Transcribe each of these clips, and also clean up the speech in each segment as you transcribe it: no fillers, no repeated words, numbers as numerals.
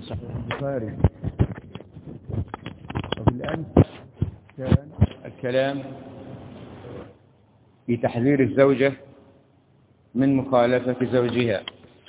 صحيح البخاري. وبالأمس كان الكلام في تحذير الزوجة من مخالفة زوجها،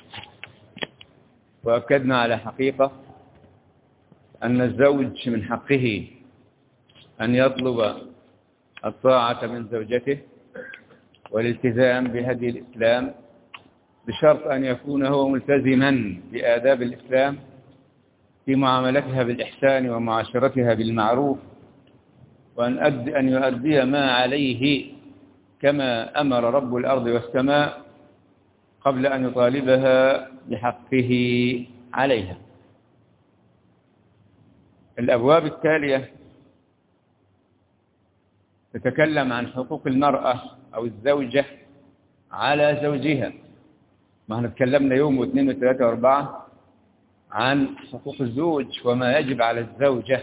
وأكدنا على حقيقة أن الزوج من حقه أن يطلب الطاعة من زوجته والالتزام بهدي الإسلام، بشرط أن يكون هو ملتزما بآداب الإسلام في معاملتها بالإحسان ومعاشرتها بالمعروف، وأن يؤدي ما عليه كما أمر رب الأرض والسماء قبل أن يطالبها بحقه عليها. الأبواب التالية تتكلم عن حقوق المرأة أو الزوجة على زوجها. ما احنا تكلمنا يوم واثنين وثلاثة واربعة عن حقوق الزوج وما يجب على الزوجة.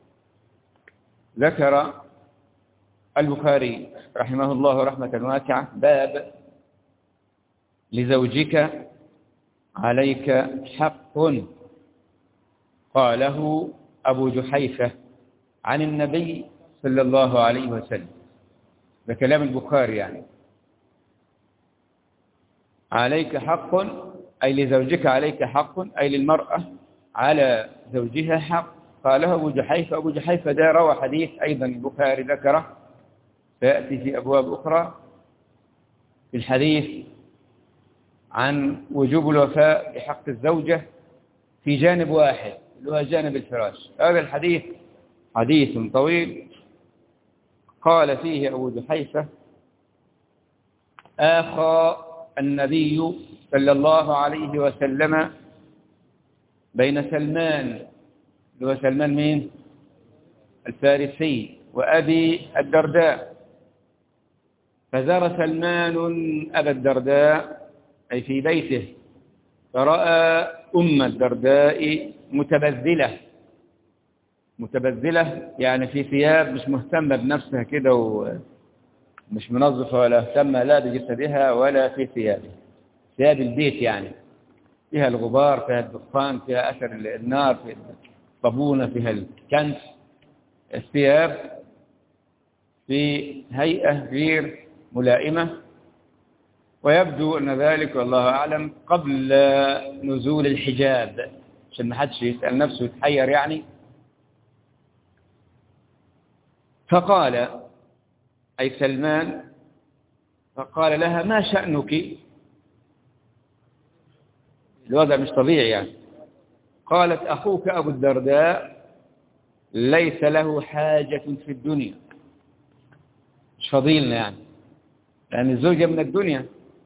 ذكر البخاري رحمه الله رحمة واسعة باب لزوجك عليك حق، قاله أبو جحيفة عن النبي صلى الله عليه وسلم. ده كلام البخاري يعني. عليك حق أي لزوجك عليك حق، أي للمرأة على زوجها حق، قاله أبو جحيفة. أبو جحيفة ده روى حديث أيضا البخاري ذكره، سيأتي في أبواب أخرى في الحديث عن وجوب الوفاء بحق الزوجة في جانب واحد اللي هو جانب الفراش. هذا الحديث حديث طويل قال فيه أبو جحيفة: آخى النبي صلى الله عليه وسلم بين سلمان، اللي هو سلمان مين؟ الفارسي، وأبي الدرداء. فزار سلمان أبا الدرداء أي في بيته، فرأى أم الدرداء متبذلة يعني في ثياب مش مهتمة بنفسها كده ومش منظفة ولا مهتمة لا بجسدها ولا في ثياب البيت، يعني فيها الغبار، فيها الدخان، فيها أثر النار، فيها الصابونة، فيها الكنس، الثياب في هيئة غير ملائمة. ويبدو أن ذلك والله أعلم قبل نزول الحجاب، عشان ما حدش يسأل نفسه يتحير يعني. فقال أي سلمان، فقال لها: ما شأنك؟ الوضع مش طبيعي يعني. قالت: أخوك أبو الدرداء ليس له حاجة في الدنيا، مش فضيلنا يعني، لأن الزوجة من الدنيا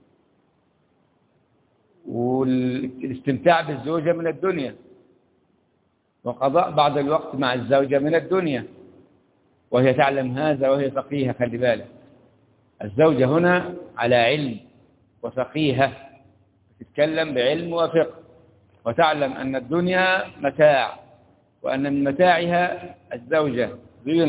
والاستمتاع بالزوجة من الدنيا، وقضاء بعض الوقت مع الزوجة من الدنيا، وهي تعلم هذا وهي فقيهة. خلي بالك، الزوجة هنا على علم وفقيهة، تتكلم بعلم وفقه، وتعلم أن الدنيا متاع، وأن من متاعها الزوجة. زين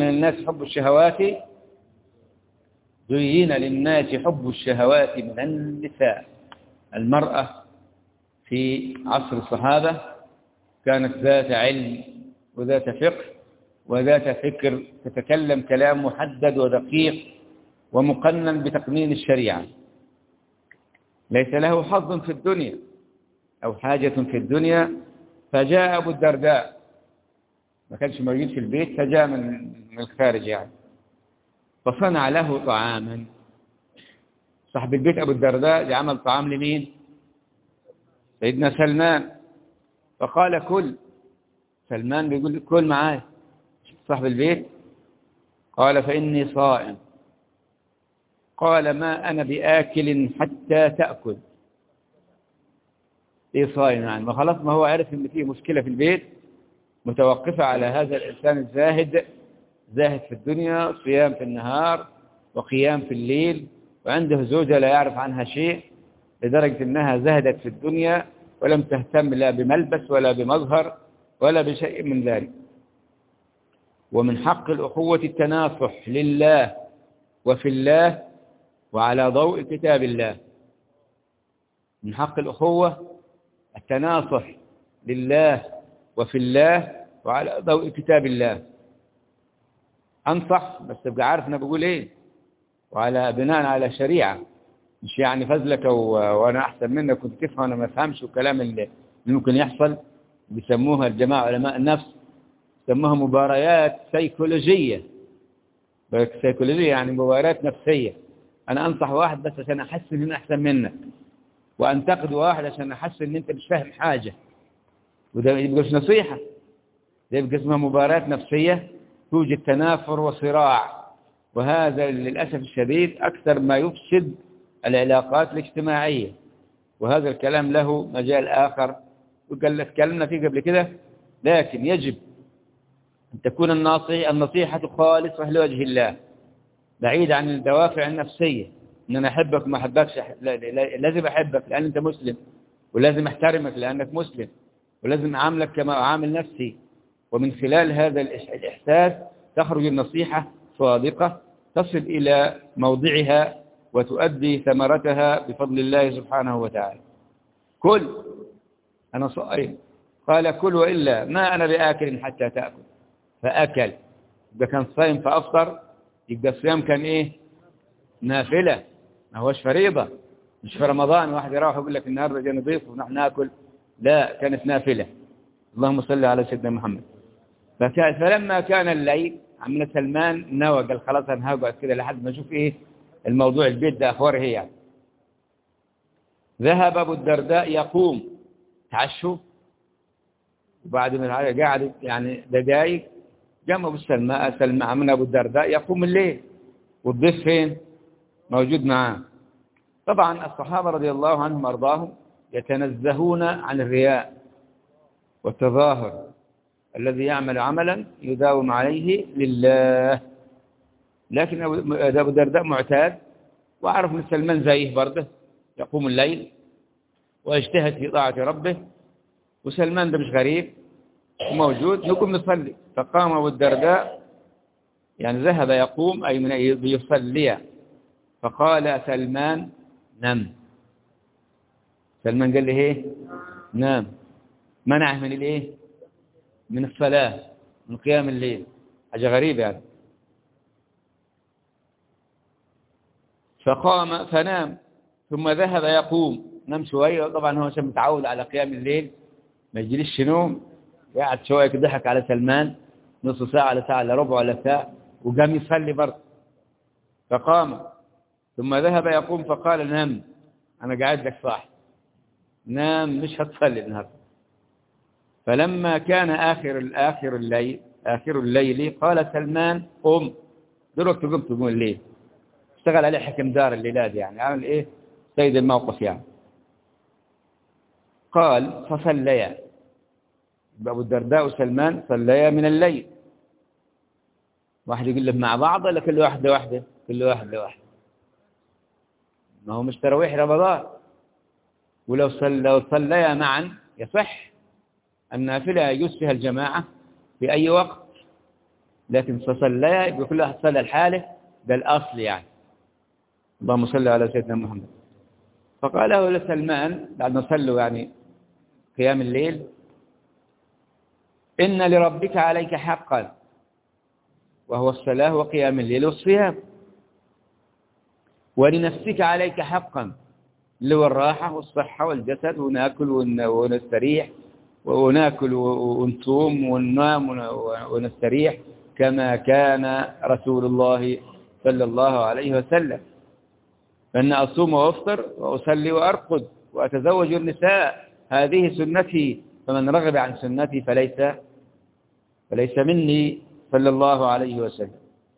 للناس حب الشهوات من النساء. المرأة في عصر الصحابة كانت ذات علم وذات فقه وذات فكر، تتكلم كلام محدد ودقيق ومقنن بتقنين الشريعة. ليس له حظ في الدنيا أو حاجة في الدنيا. فجاء أبو الدرداء، ما كانش موجود في البيت، فجاء من الخارج يعني، فصنع له طعاما. صاحب البيت أبو الدرداء عمل طعام لمين؟ سيدنا سلمان. فقال: كل. سلمان بيقول: كل معاي صاحب البيت. قال: فإني صائم. قال: ما أنا بآكل حتى تأكل. إيه صائم يعني؟ ما خلاص، ما هو عارف إن فيه مشكلة في البيت متوقفة على هذا الإنسان الزاهد، زاهد في الدنيا، صيام في النهار وقيام في الليل، وعنده زوجة لا يعرف عنها شيء، لدرجة أنها زهدت في الدنيا ولم تهتم لا بملبس ولا بمظهر ولا بشيء من ذلك. ومن حق الأخوة التناصح لله وفي الله وعلى ضوء كتاب الله. من حق الأخوة التناصح لله وفي الله وعلى ضوء كتاب الله. أنصح بس تبقى عارف أنا بقول إيه، وعلى بناء على شريعة، مش يعني فزلك وأنا أحسن منك كنت تفهم وأنا ما أفهمش، والكلام اللي ممكن يحصل بيسموها الجماعة علماء النفس يسموها مباريات سيكولوجية. سيكولوجية يعني مباريات نفسية. أنا أنصح واحد بس عشان أحس إن أنا أحسن منك، وأنتقد واحد عشان أحس إن أنت مش فاهم حاجة، وده يبقى مش نصيحة، ده يبقى اسمها مباريات نفسية توجد تنافر وصراع، وهذا للأسف الشديد أكثر ما يفسد العلاقات الاجتماعية. وهذا الكلام له مجال آخر وقال تكلمنا فيه قبل كده، لكن يجب أن تكون النصيحة خالصة لوجه الله، بعيد عن الدوافع النفسية، إن أنا أحبك وما أحبكش. لازم أحبك لأن أنت مسلم، ولازم أحترمك لأنك مسلم، ولازم أعاملك كما أعامل نفسي. ومن خلال هذا الإحساس تخرج النصيحة صادقة تصل إلى موضعها وتؤدي ثمرتها بفضل الله سبحانه وتعالى. كل أنا صائم، قال كل وإلا ما أنا بآكل حتى تأكل، فأكل. إذا كان صائم فأفطر يبقى الصيام كان إيه؟ نافلة، ما هوش فريضة. مش في رمضان واحد يروح يقول لك النهارده جاي نضيف ونحن ناكل، لا، كانت نافلة. اللهم صل على سيدنا محمد. فلما كان الليل عمنا سلمان نوى قال خلاص انا هقعد كده لحد ما اشوف ايه الموضوع، البيت ده اخباره ايه يعني. ذهب ابو الدرداء يقوم، تعشوا وبعد ما قعد يعني دقائق قام ابو سلمان عمنا ابو الدرداء يقوم الليل، والضيف فين؟ موجود معاه. طبعا الصحابه رضي الله عنهم وارضاهم يتنزهون عن الرياء والتظاهر، الذي يعمل عملا يداوم عليه لله. لكن أبو الدرداء معتاد وعرف من سلمان زيه برضه يقوم الليل ويجتهد في طاعة ربه، وسلمان ده مش غريب وموجود، نقوم نصلي. فقام أبو الدرداء يعني ذهب يقوم أي من يصلي، فقال سلمان نم. سلمان قال لي ايه؟ نام. منعه من الايه؟ من الصلاة، من قيام الليل. حاجة غريبة يعني. فقام فنام ثم ذهب يقوم، نام شوية. طبعا هو عشان متعود على قيام الليل ما يجيليش نوم، قاعد شوية ضحك على سلمان نص ساعة على ساعة إلا ربع ولا ساعة، وقام يصلي برضه. فقام ثم ذهب يقوم فقال نام، أنا قاعد لك صاحي، نام مش هتصلي النهارده. فلما كان آخر الليل قال سلمان قم، دلوقتي قمت تقوم الليل. اشتغل عليه حكم دار الليلاد يعني، عامل ايه؟ سيد الموقف يعني. قال فصليا، أبو الدرداء وسلمان صليا من الليل. واحد يقول له مع بعض ولا كل واحد لوحده؟ كل واحد لوحده، ما هو مش تراويح رمضان. ولو صليا معا يصح. النافلة يجوز فيها الجماعة في أي وقت، لكن فصليا يبقى كل واحد صلى الحالة، ده الأصل يعني. اللهم صل على سيدنا محمد. فقال له لسلمان بعد ما صلوا يعني قيام الليل إن لربك عليك حقا، وهو الصلاة وقيام الليل والصيام، ولنفسك عليك حقا، اللي هو الراحة والصحة والجسد، وناكل ونستريح، وناكل ونصوم وننام ونستريح كما كان رسول الله صلى الله عليه وسلم. فإن أصوم وأفطر وأصلي وأرقد وأتزوج النساء، هذه سنتي، فمن رغب عن سنتي فليس مني صلى الله عليه وسلم.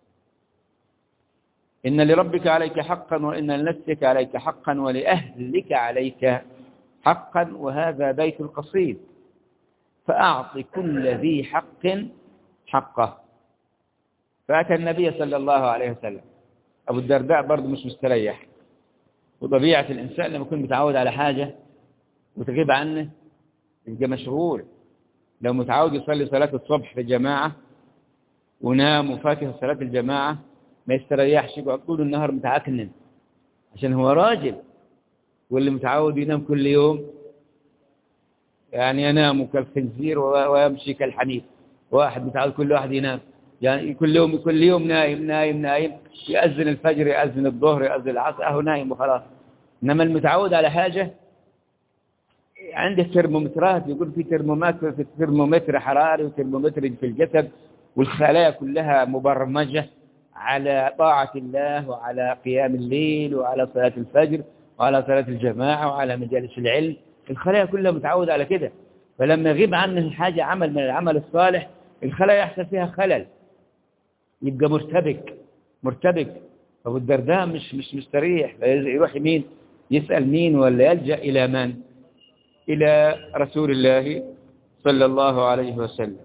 إن لربك عليك حقا، وإن لنفسك عليك حقا، ولأهلك عليك حقا، وهذا بيت القصيد، فأعط كل ذي حق حقه. فأتى النبي صلى الله عليه وسلم. أبو الدرداء برضه مش مستريح، وطبيعة الإنسان لما يكون متعود على حاجة وتغيب عنه يبقى مشغول. لو متعود يصلي صلاة الصبح في الجماعة ونام وفاته صلاة الجماعة ما يستريحش، يقعد طول النهار متعكنن عشان هو راجل. واللي متعود ينام كل يوم يعني ينام كالخنزير ويمشي كالحمير. واحد متعود كل واحد ينام، يعني كل يوم نايم نايم نايم، يأذن الفجر يأذن الظهر يأذن العصر أهو نايم وخلاص. إنما المتعود على حاجة عنده ترمومترات، يقول في ترمومتر، في ترمومتر حراري وترمومتر في الجسد، والخلايا كلها مبرمجة على طاعة الله وعلى قيام الليل وعلى صلاة الفجر وعلى صلاة الجماعة وعلى مجالس العلم. الخلايا كلها متعودة على كده، فلما يغيب عنه حاجة عمل من العمل الصالح الخلايا يحصل فيها خلل، يبقى مرتبك. فأبو الدرداء مش مستريح، يروح يمين يسأل مين ولا يلجأ إلى من؟ إلى رسول الله صلى الله عليه وسلم.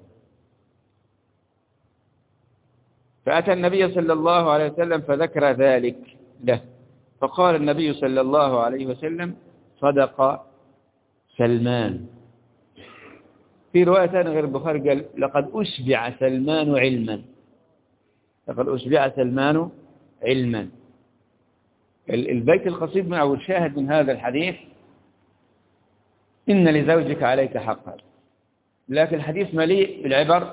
فأتى النبي صلى الله عليه وسلم فذكر ذلك له، فقال النبي صلى الله عليه وسلم: صدق سلمان. في رواية ثانية غير البخاري قال: لقد أشبع سلمان علما. لقد أشبع سلمان علما. البيت القصيد من أو الشاهد من هذا الحديث: إن لزوجك عليك حقا. لكن الحديث مليء بالعبر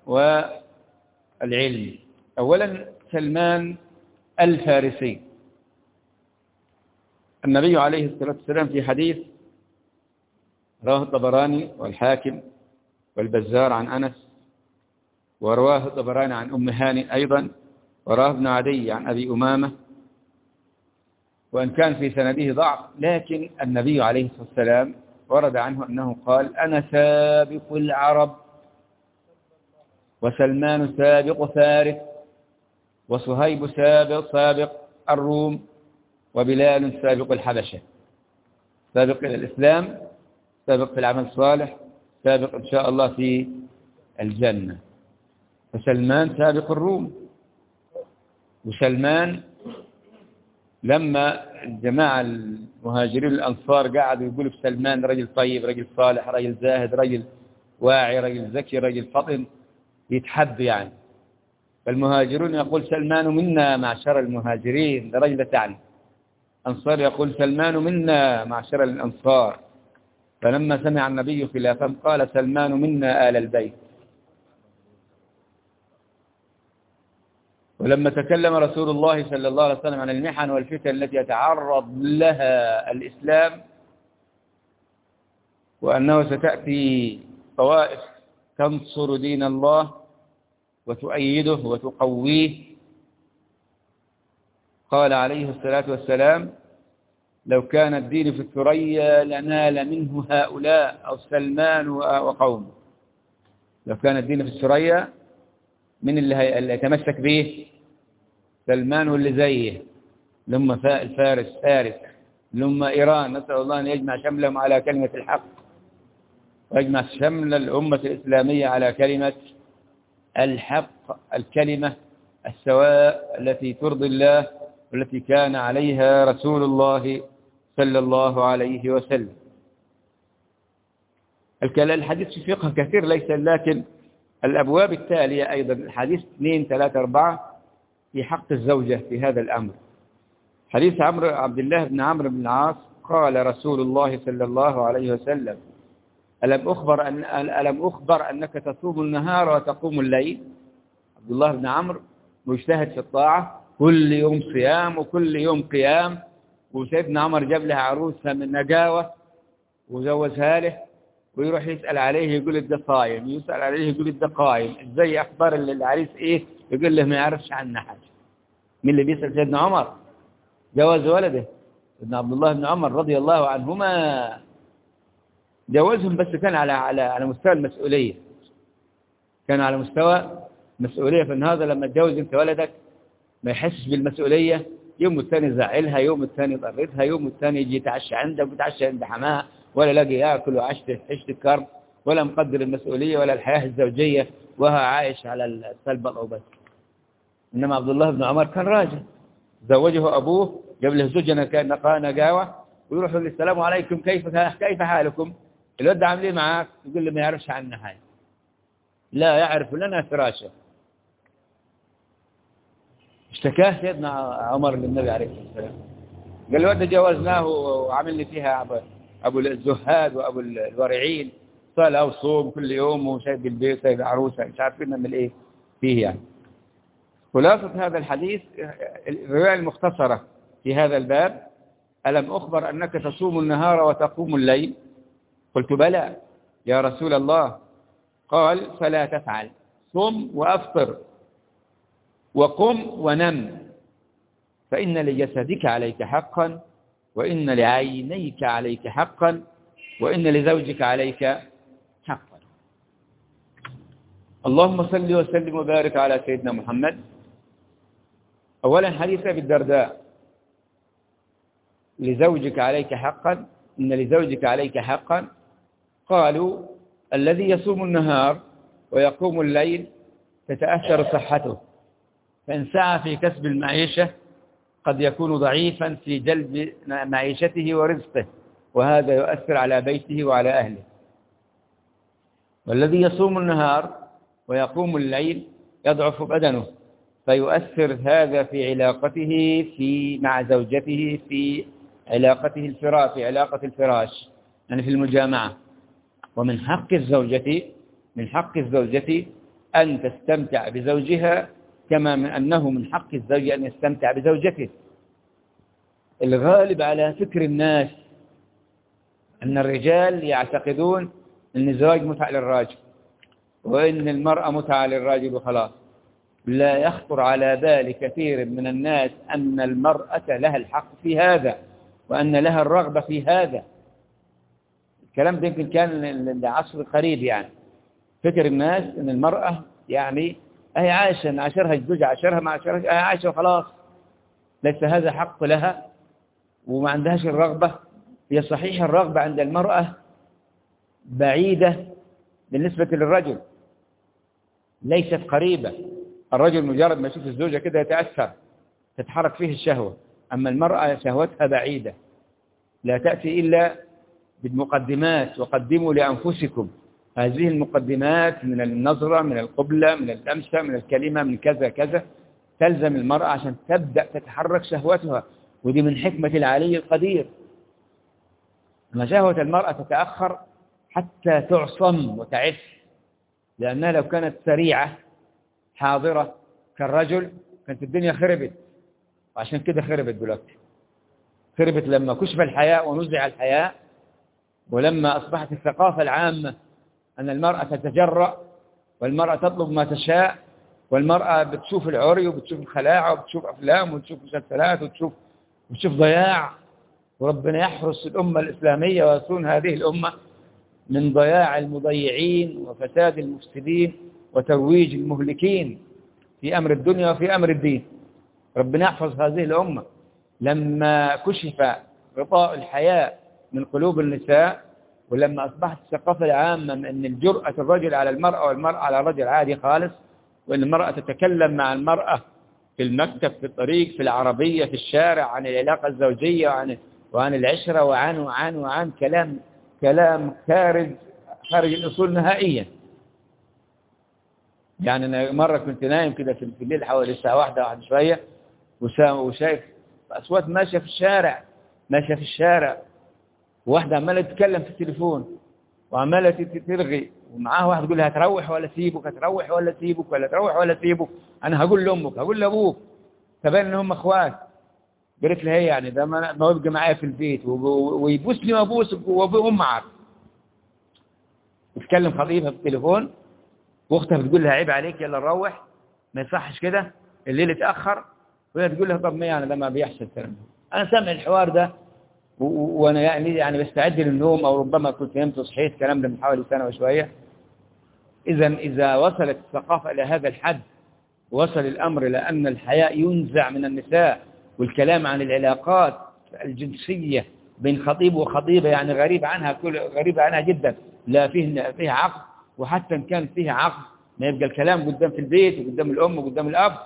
والعلم. أولا سلمان الفارسي، النبي عليه الصلاة والسلام في حديث رواه الطبراني والحاكم والبزار عن أنس، ورواه الطبراني عن أم هاني أيضا، وراه ابن عدي عن أبي أمامة، وإن كان في سنده ضعف، لكن النبي عليه الصلاة والسلام ورد عنه أنه قال: أنا سابق العرب، وسلمان سابق فارس، وصهيب سابق الروم، وبلال سابق الحبشة. سابق إلى الإسلام، سابق في العمل الصالح، سابق إن شاء الله في الجنة. فسلمان سابق الروم. وسلمان لما الجماعة المهاجرين الأنصار قاعدوا يقولوا في سلمان: رجل طيب، رجل صالح، رجل زاهد، رجل واعي، رجل ذكي، رجل فطن، يتحب يعني. فالمهاجرون يقول: سلمان منا معشر المهاجرين، ده رجل تعني. أنصار يقول: سلمان منا معشر الأنصار. فلما سمع النبي خلافهم قال: سلمان منا آل البيت. ولما تكلم رسول الله صلى الله عليه وسلم عن المحن والفتن التي يتعرض لها الإسلام، وأنه ستأتي طوائف تنصر دين الله وتؤيده وتقويه، قال عليه الصلاة والسلام: لو كان الدين في الثريا لنال منه هؤلاء أو سلمان وقومه. لو كان الدين في الثريا، من اللي يتمسك به؟ سلمان واللي زيه، لما فارس، لما إيران. نسأل الله أن يجمع شملهم على كلمة الحق، ويجمع شمل الأمة الإسلامية على كلمة الحق، الكلمة السواء التي ترضي الله والتي كان عليها رسول الله صلى الله عليه وسلم. الحديث في فقه كثير ليس، لكن الأبواب التالية أيضا، الحديث 2 3 4 في حق الزوجة في هذا الأمر. حديث عبد الله بن عمرو بن العاص قال رسول الله صلى الله عليه وسلم: ألم أخبر أنك تصوم النهار وتقوم الليل؟ عبد الله بن عمرو مجتهد في الطاعة، كل يوم صيام وكل يوم قيام. وسيدنا عمر جاب لها عروسة من نجاوة وزوجها له، ويروح يسأل عليه يقول ده صايم، يسأل عليه يقول ده قايم، ازاي أخبار العريس إيه؟ يقول له ما يعرفش عنه حاجة. مين اللي بيسأل؟ سيدنا عمر. جواز ولده سيدنا عبد الله بن عمر رضي الله عنهما، جوازهم بس كان على مستوى المسؤولية، كان على مستوى مسؤولية. فهذا لما تجوز انت ولدك ما يحسش بالمسؤولية، يوم الثاني زعلها، يوم الثاني ضرتها، يوم الثاني يجي يتعشى عندك ويتعشى عند حماها، ولا لاقي ياكل وعشت الكرب، ولا مقدر المسؤولية ولا الحياة الزوجية، وهو عايش على السلبة أو بس. إنما عبد الله بن عمر كان راجل، زوجه أبوه، جاب له زوجة نقاوة، ويروح يقول: السلام عليكم، كيف حالكم؟ الولد عامل ايه معاك؟ يقول له ما يعرفش عنها حاجة، لا يعرف لنا فراشه. اشتكاه سيدنا عمر للنبي عليه الصلاة والسلام، قال له: الولد جوزناه وعمل لي فيها أبو الزهاد وأبو الورعين، صلاة وصوم كل يوم وشايب البيت سايب عروسة مش عارفين نعمل إيه فيه يعني. خلاصة هذا الحديث الرواية المختصرة في هذا الباب: ألم أخبر أنك تصوم النهار وتقوم الليل؟ قلت بلى يا رسول الله. قال: فلا تفعل، صم وأفطر وقم ونم، فإن لجسدك عليك حقا، وإن لعينيك عليك حقا، وإن لزوجك عليك حقا. اللهم صل وسلم وبارك على سيدنا محمد. أولا حديث أبي الدرداء: لزوجك عليك حقا، إن لزوجك عليك حقا. قالوا: الذي يصوم النهار ويقوم الليل تتأثر صحته، فإن سعى في كسب المعيشة قد يكون ضعيفا في جلب معيشته ورزقه، وهذا يؤثر على بيته وعلى أهله. والذي يصوم النهار ويقوم الليل يضعف بدنه، فيؤثر هذا في علاقته مع زوجته، في علاقته في علاقة الفراش، يعني في المجامعة. ومن حق الزوجة أن تستمتع بزوجها كما من أنه من حق الزوج أن يستمتع بزوجته. الغالب على فكر الناس أن الرجال يعتقدون أن الزواج متعة للراجل، وأن المرأة متعة للراجل وخلاص. لا يخطر على بال كثير من الناس أن المرأة لها الحق في هذا، وأن لها الرغبة في هذا. الكلام ده يمكن كان لعصر قريب، يعني فكر الناس أن المرأة يعني هي عايشة، عاشرها الزوج عاشرها ما عاشرها، هي عايشة وخلاص، ليس هذا حق لها وما عندهاش الرغبة. هي صحيح الرغبة عند المرأة بعيدة بالنسبة للرجل، ليست قريبة. الرجل مجرد ما يشوف الزوجة كده يتأثر، تتحرك فيه الشهوة، أما المرأة شهوتها بعيدة، لا تأتي إلا بالمقدمات. وقدموا لأنفسكم، هذه المقدمات من النظرة، من القبلة، من اللمسة، من الكلمة، من كذا كذا، تلزم المرأة عشان تبدأ تتحرك شهوتها، ودي من حكمة العلي القدير. أما شهوة المرأة تتأخر حتى تعصم وتعف، لأنها لو كانت سريعة حاضرة كالرجل كانت الدنيا خربت، وعشان كده خربت دلوقتي. خربت لما كشف الحياء ونزع الحياء، ولما أصبحت الثقافة العامة أن المرأة تتجرأ، والمرأة تطلب ما تشاء، والمرأة بتشوف العري وبتشوف الخلاعة وبتشوف أفلام وبتشوف مسلسلات وبتشوف ضياع. وربنا يحرس الأمة الإسلامية ويصون هذه الأمة من ضياع المضيعين وفساد المفسدين وترويج المهلكين في أمر الدنيا وفي أمر الدين. ربنا يحفظ هذه الأمة. لما كشف غطاء الحياء من قلوب النساء، ولما أصبحت الثقافة العامة من أن الجرأة الرجل على المرأة والمرأة على الرجل عادي خالص، وأن المرأة تتكلم مع المرأة في المكتب، في الطريق، في العربية، في الشارع، عن العلاقة الزوجية وعن العشرة وعن كلام خارج الأصول نهائيا. يعني أنا مرة كنت نايم كده في الليل حوالي الساعة 1 شوية، وشايف أصوات ماشية في الشارع، وواحدة عمالة تتكلم في التليفون وعمالة ترغي، ومعاها واحد يقول لها هتروح ولا سيبك، هتروح ولا سيبك، ولا تروح ولا سيبك، أنا هقول لأمك، هقول لأبوك. تبين إن هم أخوات. قالت لها هي يعني ده ما يبقى معايا في البيت ويبوسني وأم عارف. يتكلم خطيبها في التليفون، واختها بتقول لها عيب عليك، يلا نروح، ما يصحش كده، الليل اتأخر. وهي تقول لها طب ما يعني ده ما بيحصل الكلام. أنا سامع الحوار ده وأنا يعني بستعد للنوم، أو ربما كنت نمت وصحيت، الكلام ده من حوالي سنة وشوية. إذا وصلت الثقافة إلى هذا الحد، وصل الأمر إلى أن الحياء ينزع من النساء، والكلام عن العلاقات الجنسية بين خطيب وخطيبة يعني غريب عنها جدا، لا فيها عقد، وحتى إن كان فيها عقد ما يبقى الكلام قدام في البيت وقدام الأم وقدام الأب.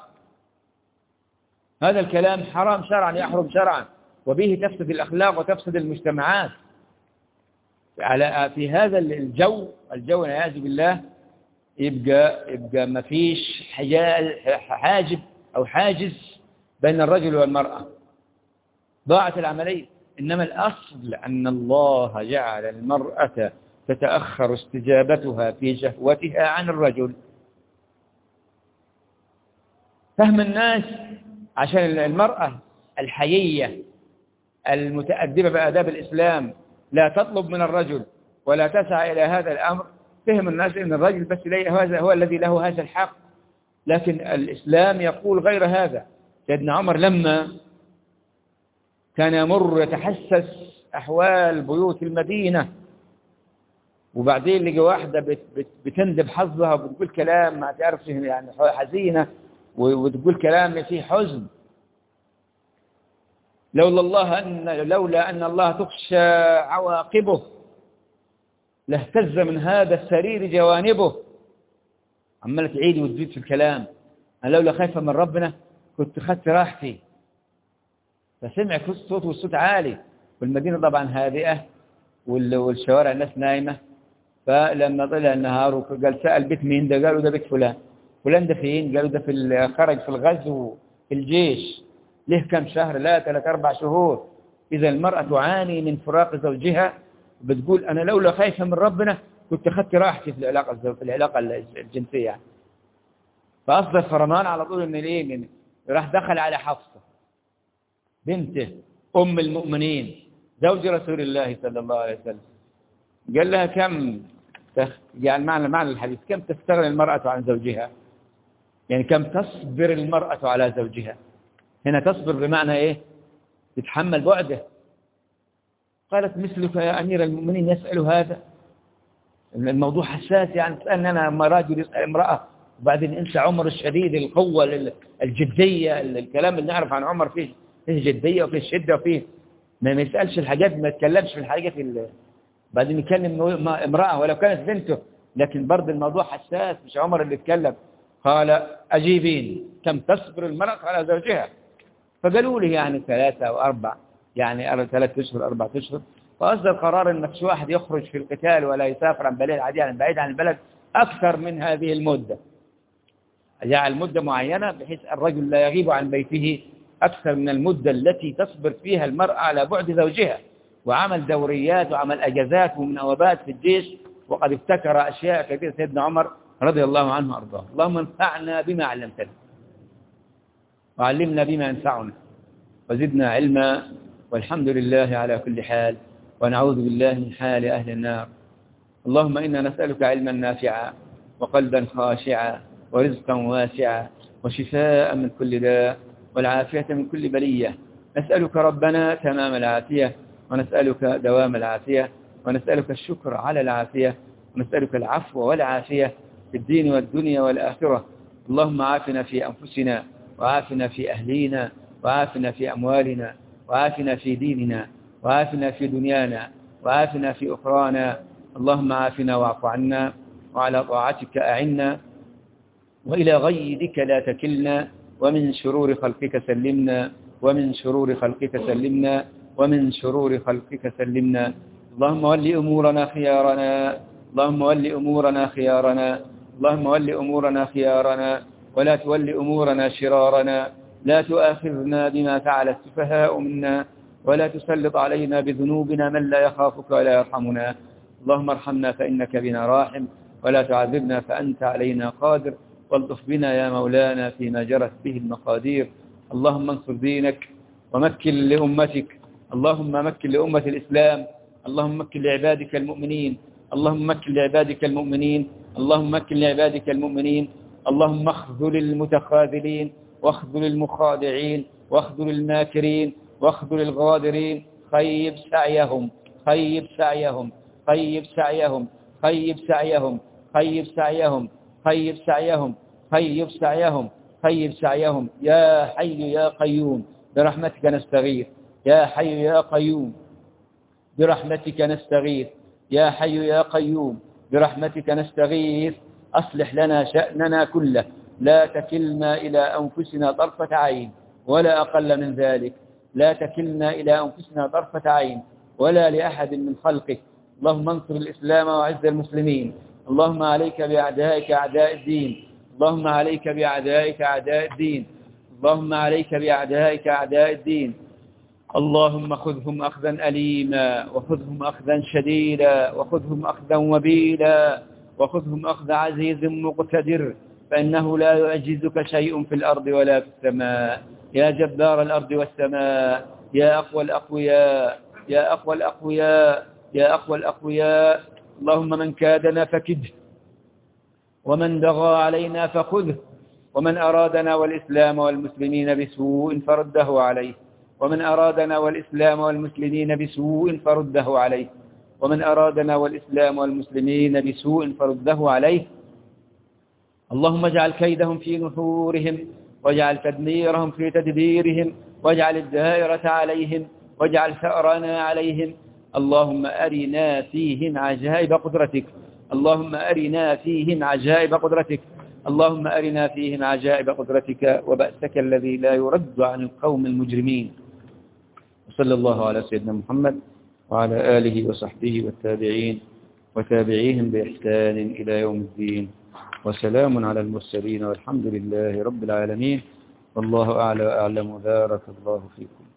هذا الكلام حرام شرعا، يحرم شرعا، وبه تفسد الأخلاق وتفسد المجتمعات. في هذا الجو والعياذ بالله يبقى ما فيش حاجب أو حاجز بين الرجل والمرأة، ضاعت العملية. إنما الأصل أن الله جعل المرأة تتأخر استجابتها في شهوتها عن الرجل. فهم الناس عشان المرأة الحيية المتأدبة بآداب الإسلام لا تطلب من الرجل ولا تسعى إلى هذا الأمر. فهم الناس أن الرجل بس هذا هو الذي له هذا الحق، لكن الإسلام يقول غير هذا. سيدنا عمر لما كان يمر يتحسس أحوال بيوت المدينة، وبعدين لقى واحدة بتندب حظها وبتقول كلام ما تعرفش يعني حزينة، وتقول كلام فيه حزن، لولا أن الله تخشى عواقبه لاهتز من هذا السرير جوانبه. عمالة تعيد وتزيد في الكلام، أنا لولا خايفة من ربنا كنت خدت راحتي. فسمع الصوت والصوت عالي، والمدينة طبعا هادئة والشوارع الناس نايمة. فلما طلع النهار وقال سأل بيت مين ده؟ قالوا ده بيت فلان. فلان ده فين؟ قالوا ده خرج في الغزو في الجيش، له كم شهر؟ لا 3-4 شهور. إذا المرأة تعاني من فراق زوجها بتقول أنا لولا خايفة من ربنا كنت خدت راحتي في العلاقة الجنسية يعني. فأصدر فرمان على طول إن ليه راح دخل على حفصة بنته أم المؤمنين زوج رسول الله صلى الله عليه وسلم، قال لها كم يعني معنى الحديث كم تستغني المرأة عن زوجها، يعني كم تصبر المرأة على زوجها. هنا تصبر بمعنى إيه؟ تتحمل بعده. قالت مثلك يا أمير المؤمنين يسأل هذا؟ الموضوع حساس، يعني تسألني أنا لما راجل يسأل امرأة، وبعدين انسى عمر الشديد القوة الجدية. الكلام اللي نعرف عن عمر فيه جدية وفيه شدة وفيه ما يسألش الحاجات، ما يتكلمش في الحاجات بعدين يكلم امرأة ولو كانت بنته، لكن برضه الموضوع حساس، مش عمر اللي يتكلم. قال أجيبين كم تصبر المرأة على زوجها؟ فقالوا لي يعني 3 أو 4، يعني 3 أشهر 4 أشهر. فأصدر قرار أن مش واحد يخرج في القتال ولا يسافر عن بلد عادي بعيد عن البلد أكثر من هذه المدة. جعل مدة معينة بحيث الرجل لا يغيب عن بيته أكثر من المدة التي تصبر فيها المرأة على بعد زوجها. وعمل دوريات وعمل أجازات ومناوبات في الجيش، وقد ابتكر أشياء كثيرة سيدنا عمر رضي الله عنه وأرضاه. اللهم انفعنا بما علمتنا وعلمنا بما ينفعنا وزدنا علما، والحمد لله على كل حال، ونعوذ بالله من حال أهل النار. اللهم إنا نسألك علما نافعا وقلبا خاشعا ورزقا واسعا وشفاء من كل داء والعافية من كل بلية. نسألك ربنا تمام العافية، ونسألك دوام العافية، ونسألك الشكر على العافية، ونسألك العفو والعافية في الدين والدنيا والآخرة. اللهم عافنا في أنفسنا، وعافنا في أهلينا، وعافنا في أموالنا، وعافنا في ديننا، وعافنا في دنيانا، وعافنا في أخرانا. اللهم عافنا واعف عنا، وعلى طاعتك أعنا، وإلى غيرك لا تكلنا، ومن شرور خلقك سلمنا، ومن شرور خلقك سلمنا، ومن شرور خلقك سلمنا. اللهم ول أمورنا خيارنا، اللهم ول أمورنا خيارنا، اللهم ول أمورنا خيارنا، ولا تول أمورنا شرارنا. لا تؤاخذنا بما فعل السفهاء منا، ولا تسلط علينا بذنوبنا من لا يخافك ولا يرحمنا. اللهم ارحمنا فإنك بنا راحم، ولا تعذبنا فأنت علينا قادر. والطف بنا يا مولانا فيما جرت به المقادير. اللهم انصر دينك ومكن لأمتك، اللهم مكن لأمة الإسلام، اللهم مكن لعبادك المؤمنين، اللهم مكن لعبادك المؤمنين، اللهم مكن لعبادك المؤمنين. اللهم اخذل المتخاذلين، واخذل المخادعين، واخذل الماكرين، واخذل الغادرين. خيب سعيهم، خيب سعيهم، خيب سعيهم، خيب سعيهم، خيب سعيهم، خيب سعيهم، خيب سعيهم، خيب سعيهم. يا حي يا قيوم برحمتك نستغيث، يا حي يا قيوم برحمتك نستغيث، يا حي يا قيوم برحمتك نستغيث. أصلح لنا شأننا كله، لا تكلنا إلى أنفسنا طرفة عين ولا أقل من ذلك، لا تكلنا إلى أنفسنا طرفة عين ولا لأحد من خلقك. اللهم انصر الإسلام وعز المسلمين. اللهم عليك بأعدائك أعداء الدين، اللهم عليك بأعدائك أعداء الدين، اللهم عليك بأعدائك أعداء الدين. اللهم خذهم أخذا أليما، وخذهم أخذا شديدا، وخذهم أخذا وبيلا، وخذهم أخذ عزيز مقتدر، فإنه لا يعجزك شيء في الأرض ولا في السماء، يا جبار الأرض والسماء، يا أقوى الأقوياء، يا أقوى الأقوياء، يا أقوى الأقوياء. اللهم من كادنا فكده، ومن بغى علينا فخذه، ومن أرادنا والإسلام والمسلمين بسوء فرده عليه، ومن أرادنا والإسلام والمسلمين بسوء فرده عليه، ومن أرادنا والإسلام والمسلمين بسوء فرده عليه. اللهم اجعل كيدهم في نحورهم، واجعل تدميرهم في تدبيرهم، واجعل الدائرة عليهم، واجعل ثأرنا عليهم. اللهم أرنا فيهم عجائب قدرتك، اللهم أرنا فيهم عجائب قدرتك، اللهم أرنا فيهم عجائب قدرتك وبأسك الذي لا يرد عن القوم المجرمين. وصلى الله على سيدنا محمد وعلى آله وصحبه والتابعين وتابعيهم بإحسان إلى يوم الدين، وسلام على المرسلين والحمد لله رب العالمين. والله أعلى وأعلم، بارك الله فيكم.